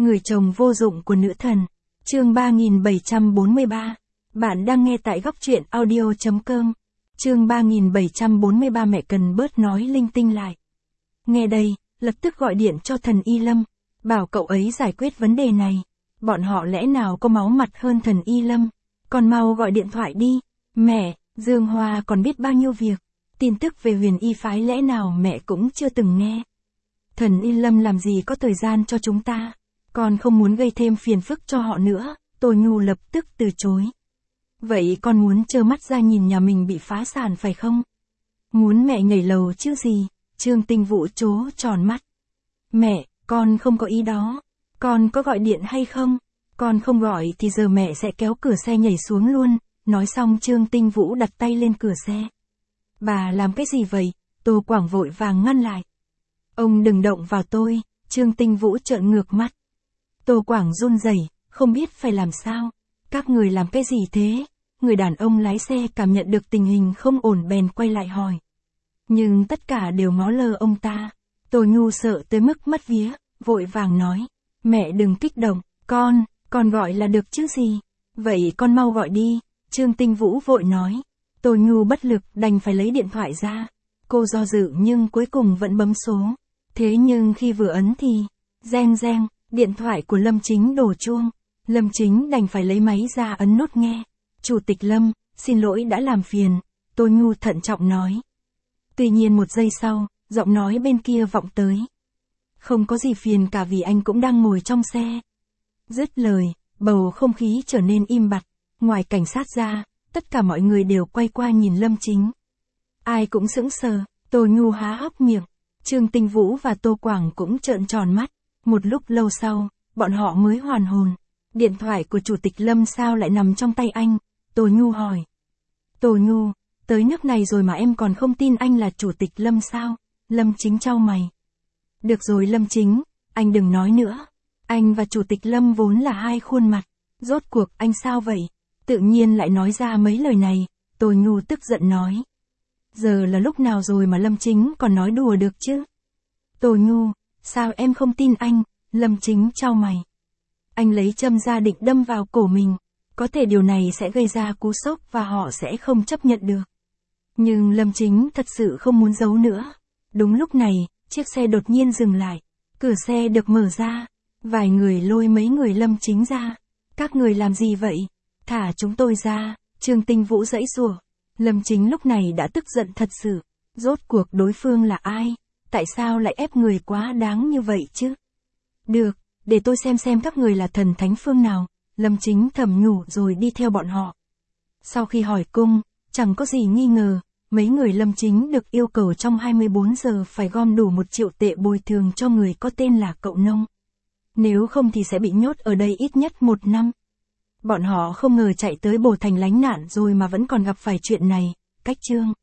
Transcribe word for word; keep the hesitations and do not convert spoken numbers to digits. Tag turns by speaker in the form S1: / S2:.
S1: Người chồng vô dụng của nữ thần. Chương ba nghìn bảy trăm bốn mươi ba. Bạn đang nghe tại góc truyện audio chấm com. Chương ba nghìn bảy trăm bốn mươi ba. Mẹ cần bớt nói linh tinh lại. Nghe đây, lập tức gọi điện cho thần Y Lâm, bảo cậu ấy giải quyết vấn đề này. Bọn họ lẽ nào có máu mặt hơn thần Y Lâm? Còn mau gọi điện thoại đi. Mẹ, Dương Hoa còn biết bao nhiêu việc. Tin tức về Huyền Y phái lẽ nào mẹ cũng chưa từng nghe. Thần Y Lâm làm gì có thời gian cho chúng ta. Con không muốn gây thêm phiền phức cho họ nữa. Tô Nhu lập tức từ chối. Vậy con muốn trơ mắt ra nhìn nhà mình bị phá sản phải không? Muốn mẹ nhảy lầu chứ gì? Trương Tinh Vũ trố tròn mắt. Mẹ, con không có ý đó. Con có gọi điện hay không? Con không gọi thì giờ mẹ sẽ kéo cửa xe nhảy xuống luôn. Nói xong Trương Tinh Vũ đặt tay lên cửa xe. Bà làm cái gì vậy? Tô Quảng vội vàng ngăn lại. Ông đừng động vào tôi. Trương Tinh Vũ trợn ngược mắt. Tô Quảng run rẩy, không biết phải làm sao. Các người làm cái gì thế? Người đàn ông lái xe cảm nhận được tình hình không ổn bèn quay lại hỏi. Nhưng tất cả đều ngó lơ ông ta. Tô Nhu sợ tới mức mất vía, vội vàng nói. Mẹ đừng kích động, con, con gọi là được chứ gì. Vậy con mau gọi đi. Trương Tinh Vũ vội nói. Tô Nhu bất lực đành phải lấy điện thoại ra. Cô do dự nhưng cuối cùng vẫn bấm số. Thế nhưng khi vừa ấn thì, reng reng, điện thoại của Lâm Chính đổ chuông. Lâm Chính đành phải lấy máy ra ấn nút nghe. Chủ tịch Lâm, xin lỗi đã làm phiền. Tô Nhu thận trọng nói. Tuy nhiên một giây sau, giọng nói bên kia vọng tới. Không có gì phiền cả vì anh cũng đang ngồi trong xe. Dứt lời, bầu không khí trở nên im bặt. Ngoài cảnh sát ra, tất cả mọi người đều quay qua nhìn Lâm Chính. Ai cũng sững sờ, Tô Nhu há hốc miệng. Trương Tinh Vũ và Tô Quảng cũng trợn tròn mắt. Một lúc lâu sau, bọn họ mới hoàn hồn. Điện thoại của Chủ tịch Lâm sao lại nằm trong tay anh? Tô Nhu hỏi. Tô Nhu, tới nước này rồi mà em còn không tin anh là Chủ tịch Lâm sao? Lâm Chính chau mày. Được rồi Lâm Chính, anh đừng nói nữa. Anh và Chủ tịch Lâm vốn là hai khuôn mặt. Rốt cuộc anh sao vậy? Tự nhiên lại nói ra mấy lời này. Tô Nhu tức giận nói. Giờ là lúc nào rồi mà Lâm Chính còn nói đùa được chứ? Tô Nhu, sao em không tin anh? Lâm Chính chau mày. Anh lấy châm ra định đâm vào cổ mình. Có thể điều này sẽ gây ra cú sốc và họ sẽ không chấp nhận được. Nhưng Lâm Chính thật sự không muốn giấu nữa. Đúng lúc này, chiếc xe đột nhiên dừng lại. Cửa xe được mở ra. Vài người lôi mấy người Lâm Chính ra. Các người làm gì vậy? Thả chúng tôi ra. Trương Tinh Vũ giãy giụa. Lâm Chính lúc này đã tức giận thật sự. Rốt cuộc đối phương là ai? Tại sao lại ép người quá đáng như vậy chứ? Được, để tôi xem xem các người là thần thánh phương nào. Lâm Chính thầm nhủ rồi đi theo bọn họ. Sau khi hỏi cung, chẳng có gì nghi ngờ, mấy người Lâm Chính được yêu cầu trong hai mươi bốn giờ phải gom đủ một triệu tệ bồi thường cho người có tên là Cậu Nông. Nếu không thì sẽ bị nhốt ở đây ít nhất một năm. Bọn họ không ngờ chạy tới Bồ Thành lánh nạn rồi mà vẫn còn gặp phải chuyện này. Cách chương